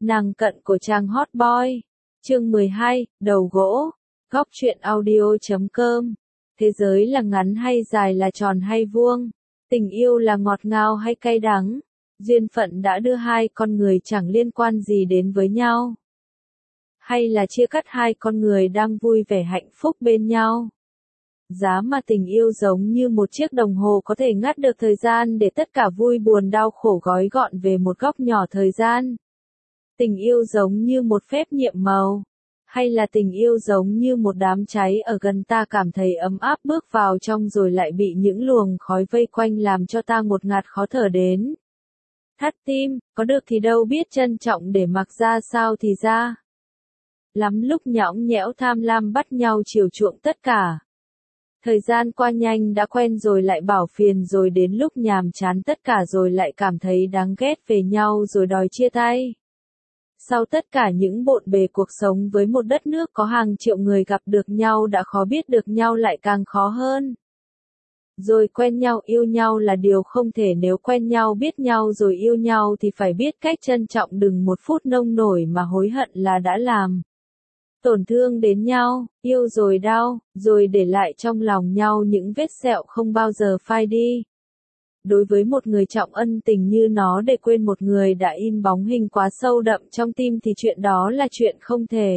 Nàng cận của chàng hot boy. Chương 12, đầu gỗ. Góc truyện audio.com. Thế giới là ngắn hay dài, là tròn hay vuông? Tình yêu là ngọt ngào hay cay đắng? Duyên phận đã đưa hai con người chẳng liên quan gì đến với nhau? Hay là chia cắt hai con người đang vui vẻ hạnh phúc bên nhau? Giá mà tình yêu giống như một chiếc đồng hồ có thể ngắt được thời gian để tất cả vui buồn đau khổ gói gọn về một góc nhỏ thời gian. Tình yêu giống như một phép nhiệm màu, hay là tình yêu giống như một đám cháy ở gần ta, cảm thấy ấm áp bước vào trong rồi lại bị những luồng khói vây quanh làm cho ta ngột ngạt khó thở đến thắt tim, có được thì đâu biết trân trọng, để mặc ra sao thì ra. Lắm lúc nhõng nhẽo tham lam bắt nhau chiều chuộng tất cả. Thời gian qua nhanh đã quen rồi lại bảo phiền, rồi đến lúc nhàm chán tất cả rồi lại cảm thấy đáng ghét về nhau rồi đòi chia tay. Sau tất cả những bộn bề cuộc sống với một đất nước có hàng triệu người gặp được nhau đã khó, biết được nhau lại càng khó hơn. Rồi quen nhau yêu nhau là điều không thể, nếu quen nhau biết nhau rồi yêu nhau thì phải biết cách trân trọng, đừng một phút nông nổi mà hối hận là đã làm tổn thương đến nhau, yêu rồi đau, rồi để lại trong lòng nhau những vết sẹo không bao giờ phai đi. Đối với một người trọng ân tình như nó, để quên một người đã in bóng hình quá sâu đậm trong tim thì chuyện đó là chuyện không thể.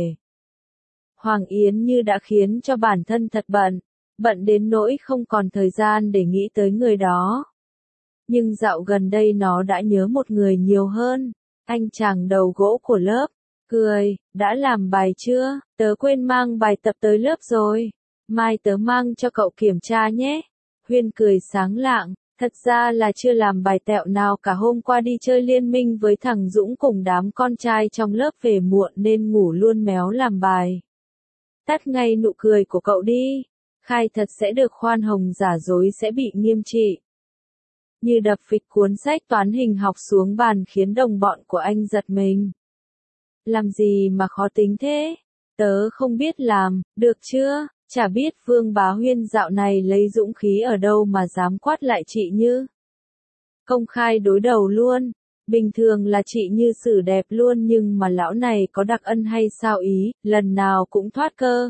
Hoàng Yến Như đã khiến cho bản thân thật bận đến nỗi không còn thời gian để nghĩ tới người đó. Nhưng dạo gần đây nó đã nhớ một người nhiều hơn, anh chàng đầu gỗ của lớp. Cười, đã làm bài chưa? Tớ quên mang bài tập tới lớp rồi. Mai tớ mang cho cậu kiểm tra nhé. Huyên cười sáng lạng, thật ra là chưa làm bài tẹo nào cả, hôm qua đi chơi liên minh với thằng Dũng cùng đám con trai trong lớp về muộn nên ngủ luôn, méo làm bài. Tắt ngay nụ cười của cậu đi. Khai thật sẽ được khoan hồng, giả dối sẽ bị nghiêm trị. Như đập phịch cuốn sách toán hình học xuống bàn khiến đồng bọn của anh giật mình. Làm gì mà khó tính thế? Tớ không biết làm, được chưa? Chả biết Vương Bá Huyên dạo này lấy dũng khí ở đâu mà dám quát lại chị Như. Công khai đối đầu luôn. Bình thường là chị Như xử đẹp luôn, nhưng mà lão này có đặc ân hay sao ý, lần nào cũng thoát cơ.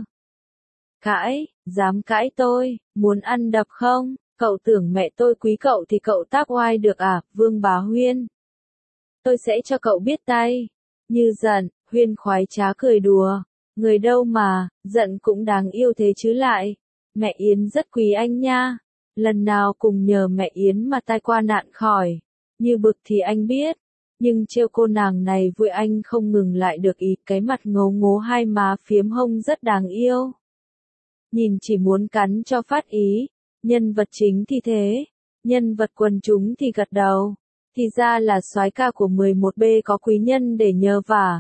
Cãi, dám cãi tôi, muốn ăn đập không? Cậu tưởng mẹ tôi quý cậu thì cậu tác oai được à, Vương Bá Huyên? Tôi sẽ cho cậu biết tay. Như giận, Huyên khoái trá cười đùa. Người đâu mà, giận cũng đáng yêu thế chứ lại. Mẹ Yến rất quý anh nha. Lần nào cùng nhờ mẹ Yến mà tai qua nạn khỏi. Như bực thì anh biết. Nhưng trêu cô nàng này vui anh không ngừng lại được ý, cái mặt ngấu ngố hai má phiếm hông rất đáng yêu. Nhìn chỉ muốn cắn cho phát ý. Nhân vật chính thì thế. Nhân vật quần chúng thì gật đầu. Thì ra là soái ca của 11B có quý nhân để nhờ vả.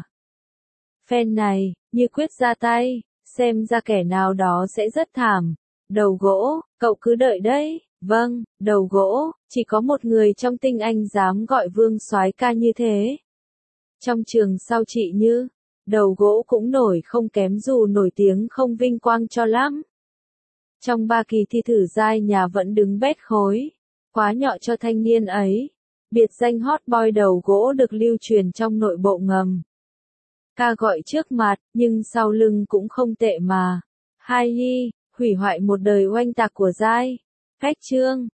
Fan này, Như quyết ra tay, xem ra kẻ nào đó sẽ rất thảm. Đầu gỗ, cậu cứ đợi đấy. Vâng, đầu gỗ, chỉ có một người trong tinh anh dám gọi Vương soái ca như thế. Trong trường sau chị Như, đầu gỗ cũng nổi không kém, dù nổi tiếng không vinh quang cho lắm. Trong 3 kỳ thi thử giai nhà vẫn đứng bét khối. Quá nhọ cho thanh niên ấy. Biệt danh hot boy đầu gỗ được lưu truyền trong nội bộ ngầm. Ca gọi trước mặt, nhưng sau lưng cũng không tệ mà. Hai ly, hủy hoại một đời oanh tạc của giai. Khách trương,